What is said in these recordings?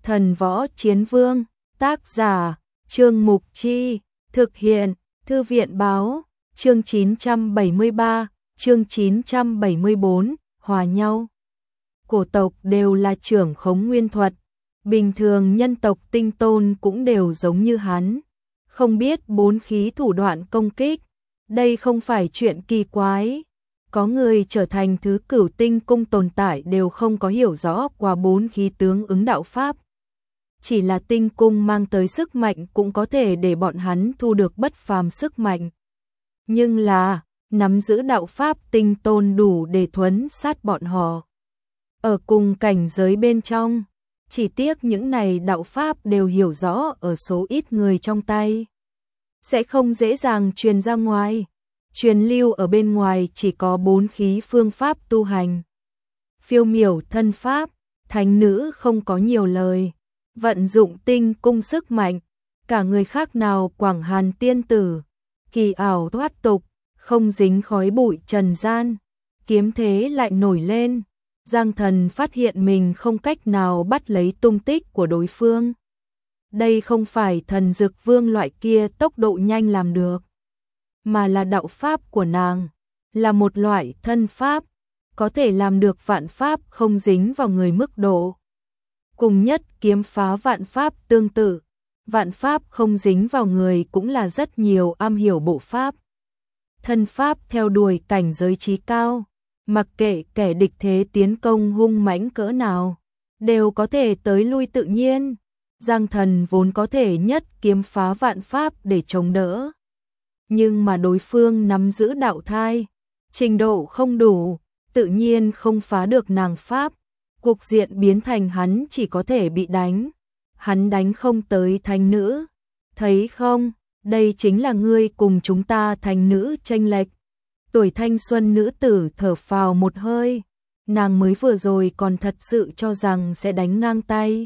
Thần Võ Chiến Vương, tác giả, Trương Mục Chi, thực hiện, Thư viện Báo, chương 973, chương 974, hòa nhau. Cổ tộc đều là trưởng khống nguyên thuật, bình thường nhân tộc tinh tôn cũng đều giống như hắn, không biết bốn khí thủ đoạn công kích, đây không phải chuyện kỳ quái. Có người trở thành thứ cửu tinh cung tồn tại đều không có hiểu rõ qua bốn khí tướng ứng đạo pháp. Chỉ là tinh cung mang tới sức mạnh cũng có thể để bọn hắn thu được bất phàm sức mạnh. Nhưng là, nắm giữ đạo pháp tinh tôn đủ để thuấn sát bọn họ. Ở cùng cảnh giới bên trong, chỉ tiếc những này đạo pháp đều hiểu rõ ở số ít người trong tay. Sẽ không dễ dàng truyền ra ngoài. Truyền lưu ở bên ngoài chỉ có bốn khí phương pháp tu hành. Phiêu miểu thân pháp, thánh nữ không có nhiều lời. Vận dụng tinh cung sức mạnh, cả người khác nào Quảng Hàn tiên tử, kỳ ảo thoát tục, không dính khói bụi trần gian, kiếm thế lại nổi lên. Giang Thần phát hiện mình không cách nào bắt lấy tung tích của đối phương. Đây không phải Thần Dực Vương loại kia tốc độ nhanh làm được, mà là đạo pháp của nàng, là một loại thân pháp, có thể làm được vạn pháp không dính vào người mức độ. Cùng nhất kiếm phá vạn pháp tương tự, vạn pháp không dính vào người cũng là rất nhiều am hiểu bộ pháp. Thân pháp theo đuổi cảnh giới trí cao, mặc kệ kẻ địch thế tiến công hung mãnh cỡ nào, đều có thể tới lui tự nhiên. Giang Thần vốn có thể nhất kiếm phá vạn pháp để chống đỡ. Nhưng mà đối phương nắm giữ đạo thai, trình độ không đủ, tự nhiên không phá được nàng pháp. Cục diện biến thành hắn chỉ có thể bị đánh. Hắn đánh không tới thánh nữ. Thấy không, đây chính là ngươi cùng chúng ta thánh nữ chênh lệch. Tuổi thanh xuân nữ tử thở phào một hơi. Nàng mới vừa rồi còn thật sự cho rằng sẽ đánh ngang tay.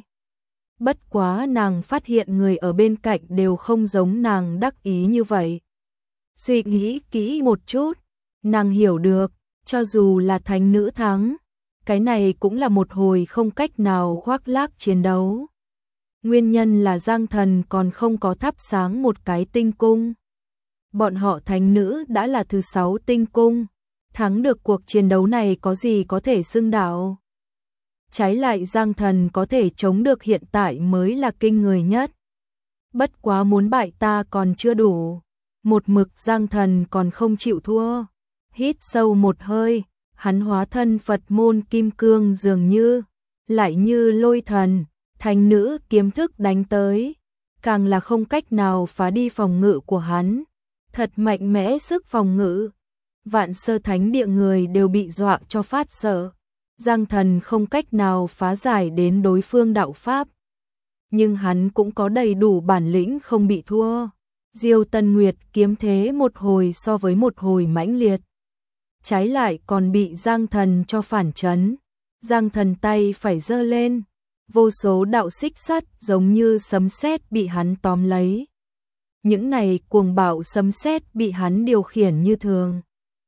Bất quá nàng phát hiện người ở bên cạnh đều không giống nàng đắc ý như vậy. Suy nghĩ kỹ một chút, nàng hiểu được, cho dù là thánh nữ thắng, cái này cũng là một hồi không cách nào khoác lác chiến đấu. Nguyên nhân là Giang Thần còn không có thắp sáng một cái tinh cung. Bọn họ thánh nữ đã là thứ 6 tinh cung, thắng được cuộc chiến đấu này có gì có thể xưng đạo. Trái lại Giang Thần có thể chống được hiện tại mới là kinh người nhất. Bất quá muốn bại ta còn chưa đủ. Một mực Giang Thần còn không chịu thua. Hít sâu một hơi, hắn hóa thân Phật môn kim cương dường như, lại như lôi thần, thánh nữ kiếm thức đánh tới, càng là không cách nào phá đi phòng ngự của hắn. Thật mạnh mẽ sức phòng ngự. Vạn Sơ Thánh Địa người đều bị dọa cho phát sợ. Giang Thần không cách nào phá giải đến đối phương đạo pháp. Nhưng hắn cũng có đầy đủ bản lĩnh không bị thua. Diêu Tân Nguyệt kiếm thế một hồi so với một hồi mãnh liệt. Trái lại còn bị Giang Thần cho phản chấn. Giang Thần tay phải giơ lên, vô số đạo xích sắt giống như sấm sét bị hắn tóm lấy. Những này cuồng bạo sấm sét bị hắn điều khiển như thường.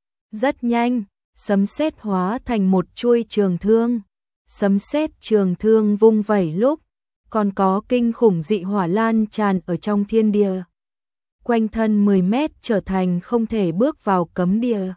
Rất nhanh, sấm sét hóa thành một chuôi trường thương. Sấm sét trường thương vung vẩy lúc, còn có kinh khủng dị hỏa lan tràn ở trong thiên địa. Quanh thân 10 mét trở thành không thể bước vào cấm địa.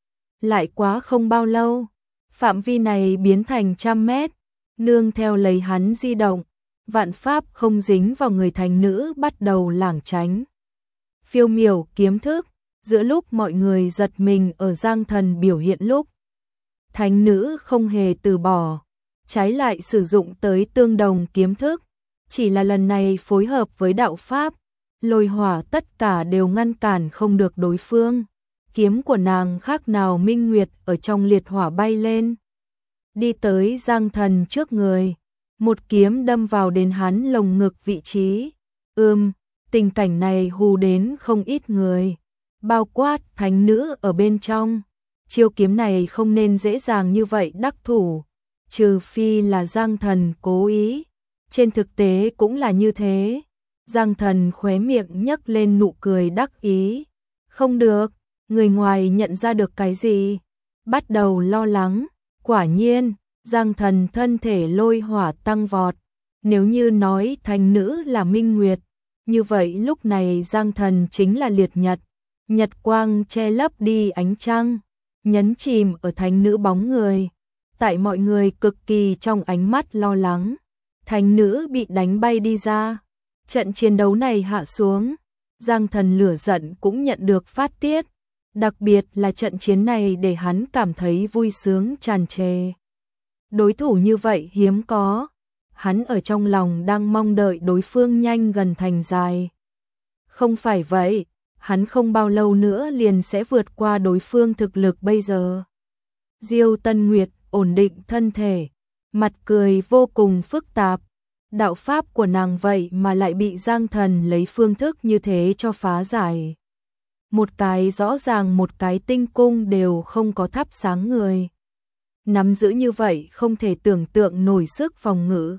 Lại quá không bao lâu, phạm vi này biến thành 100 mét, nương theo lấy hắn di động, vạn pháp không dính vào người thánh nữ bắt đầu lảng tránh. Phiêu miểu kiếm thức, giữa lúc mọi người giật mình ở Giang Thần biểu hiện lúc, thánh nữ không hề từ bỏ, trái lại sử dụng tới tương đồng kiếm thức, chỉ là lần này phối hợp với đạo pháp, lôi hỏa tất cả đều ngăn cản không được đối phương. Kiếm của nàng khác nào minh nguyệt ở trong liệt hỏa bay lên, đi tới Giang Thần trước người, một kiếm đâm vào đến hắn lồng ngực vị trí. Tình cảnh này hù đến không ít người, bao quát thánh nữ ở bên trong. Chiêu kiếm này không nên dễ dàng như vậy đắc thủ, trừ phi là Giang Thần cố ý. Trên thực tế cũng là như thế. Giang Thần khóe miệng nhấc lên nụ cười đắc ý. Không được, người ngoài nhận ra được cái gì, bắt đầu lo lắng. Quả nhiên, Giang Thần thân thể lôi hỏa tăng vọt, Nếu như nói thánh nữ là minh nguyệt, như vậy lúc này Giang Thần chính là liệt nhật. Nhật quang che lấp đi ánh trăng, nhấn chìm ở thánh nữ bóng người. Tại mọi người cực kỳ trong ánh mắt lo lắng, thánh nữ bị đánh bay đi ra. Trận chiến đấu này hạ xuống, Giang Thần lửa giận cũng nhận được phát tiết. Đặc biệt là trận chiến này để hắn cảm thấy vui sướng tràn trề. Đối thủ như vậy hiếm có, hắn ở trong lòng đang mong đợi đối phương nhanh gần thành dài. Không phải vậy, hắn không bao lâu nữa liền sẽ vượt qua đối phương thực lực bây giờ. Diêu Tân Nguyệt ổn định thân thể, mặt cười vô cùng phức tạp. Đạo pháp của nàng vậy mà lại bị Giang Thần lấy phương thức như thế cho phá giải. Một cái rõ ràng một cái tinh cung đều không có thắp sáng người. Nắm giữ như vậy không thể tưởng tượng nổi sức phòng ngự.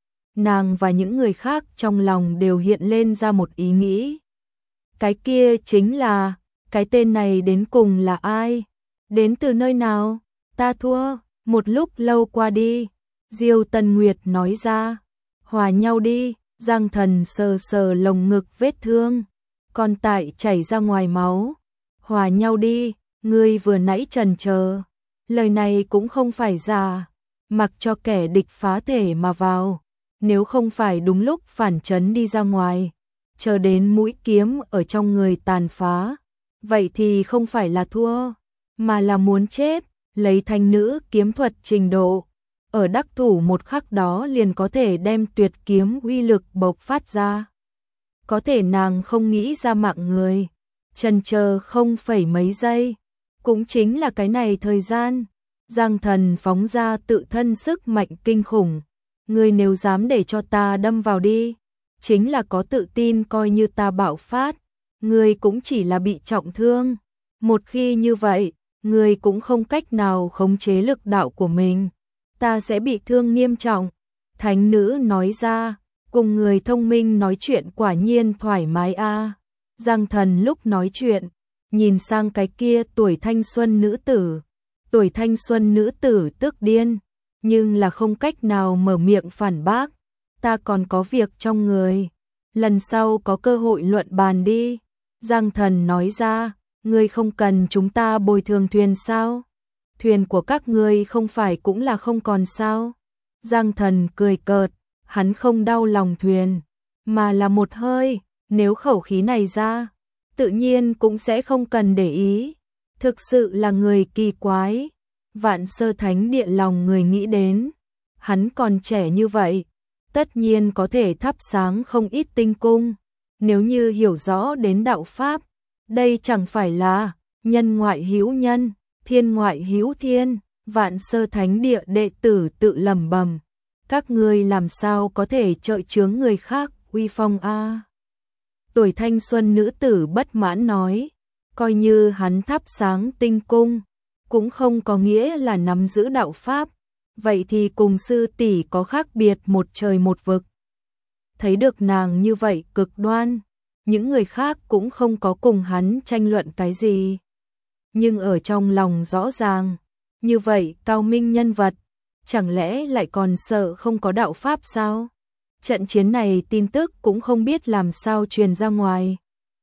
Nàng và những người khác trong lòng đều hiện lên ra một ý nghĩ. Cái kia chính là, cái tên này đến cùng là ai? Đến từ nơi nào? Ta thua. Một lúc lâu qua đi, Diêu Tân Nguyệt nói ra. Hòa nhau đi. Giang Thần sờ sờ lồng ngực vết thương, còn tại chảy ra ngoài máu. Hòa nhau đi, ngươi vừa nãy chần chờ. Lời này cũng không phải giả, mặc cho kẻ địch phá thể mà vào. Nếu không phải đúng lúc phản chấn đi ra ngoài, chờ đến mũi kiếm ở trong người tàn phá, vậy thì không phải là thua, mà là muốn chết. Lấy thanh nữ kiếm thuật trình độ, ở đắc thủ một khắc đó liền có thể đem tuyệt kiếm uy lực bộc phát ra. Có thể nàng không nghĩ ra mạng người, chần chờ không phẩy mấy giây, cũng chính là cái này thời gian, Giang Thần phóng ra tự thân sức mạnh kinh khủng. Ngươi nếu dám để cho ta đâm vào đi, chính là có tự tin coi như ta bạo phát, ngươi cũng chỉ là bị trọng thương. Một khi như vậy, ngươi cũng không cách nào khống chế lực đạo của mình, ta sẽ bị thương nghiêm trọng. Thánh nữ nói ra, cùng người thông minh nói chuyện quả nhiên thoải mái a. Giang Thần lúc nói chuyện, nhìn sang cái kia tuổi thanh xuân nữ tử. Tuổi thanh xuân nữ tử tức điên, nhưng là không cách nào mở miệng phản bác. Ta còn có việc trong người, lần sau có cơ hội luận bàn đi. Giang Thần nói ra, ngươi không cần chúng ta bồi thường thuyền sao? Thuyền của các ngươi không phải cũng là không còn sao? Giang Thần cười cợt, hắn không đau lòng thuyền, mà là một hơi, nếu khẩu khí này ra, tự nhiên cũng sẽ không cần để ý. Thực sự là người kỳ quái. Vạn Sơ Thánh Địa lòng người nghĩ đến, hắn còn trẻ như vậy, tất nhiên có thể thắp sáng không ít tinh cung. Nếu như hiểu rõ đến đạo pháp, đây chẳng phải là nhân ngoại hữu nhân, thiên ngoại hữu thiên. Vạn Sơ Thánh Địa đệ tử tự lẩm bẩm, các ngươi làm sao có thể trợi chướng người khác uy phong a? Tuổi thanh xuân nữ tử bất mãn nói, coi như hắn thắp sáng tinh cung, cũng không có nghĩa là nắm giữ đạo pháp, vậy thì cùng sư tỷ có khác biệt một trời một vực. Thấy được nàng như vậy cực đoan, những người khác cũng không có cùng hắn tranh luận cái gì. Nhưng ở trong lòng rõ ràng, như vậy cao minh nhân vật, chẳng lẽ lại còn sợ không có đạo pháp sao? Trận chiến này tin tức cũng không biết làm sao truyền ra ngoài.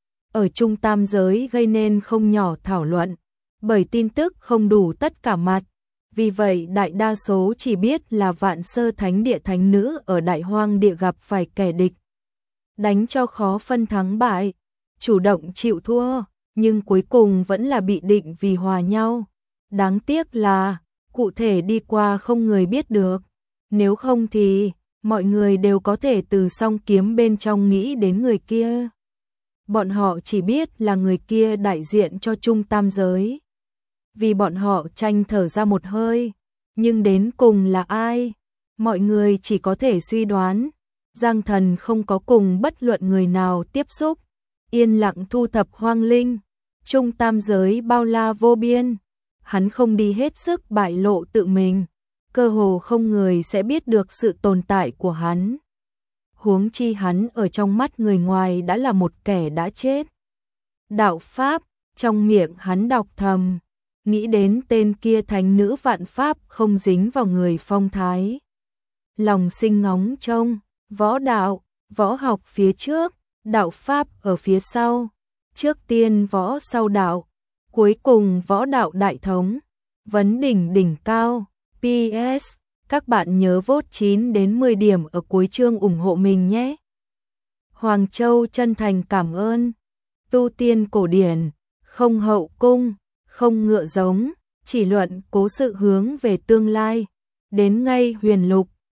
Ở Trung Tam giới gây nên không nhỏ thảo luận, bởi tin tức không đủ tất cả mặt. Vì vậy đại đa số chỉ biết là Vạn Sơ Thánh Địa thánh nữ ở Đại Hoang Địa gặp phải kẻ địch. Đánh cho khó phân thắng bại, chủ động chịu thua, nhưng cuối cùng vẫn là bị định vì hòa nhau. Đáng tiếc là, cụ thể đi qua không người biết được. Nếu không thì, mọi người đều có thể từ song kiếm bên trong nghĩ đến người kia. Bọn họ chỉ biết là người kia đại diện cho Trung Tam giới. Vì bọn họ tranh thở ra một hơi, nhưng đến cùng là ai? Mọi người chỉ có thể suy đoán. Giang Thần không có cùng bất luận người nào tiếp xúc, yên lặng thu thập hoang linh. Trung Tam giới bao la vô biên, hắn không đi hết sức bại lộ tự mình, cơ hồ không người sẽ biết được sự tồn tại của hắn. Huống chi hắn ở trong mắt người ngoài đã là một kẻ đã chết. Đạo pháp, trong miệng hắn đọc thầm, nghĩ đến tên kia thánh nữ vạn pháp không dính vào người phong thái. Lòng sinh ngóng trông, Võ đạo, võ học phía trước, đạo pháp ở phía sau. Trước tiên võ sau đạo, cuối cùng võ đạo đại thống. Vấn đỉnh đỉnh cao. PS, các bạn nhớ vote 9 đến 10 điểm ở cuối chương ủng hộ mình nhé. Hoàng Châu chân thành cảm ơn. Tu tiên cổ điển, không hậu cung, không ngựa giống, chỉ luận cố sự hướng về tương lai. Đến ngay huyền lục,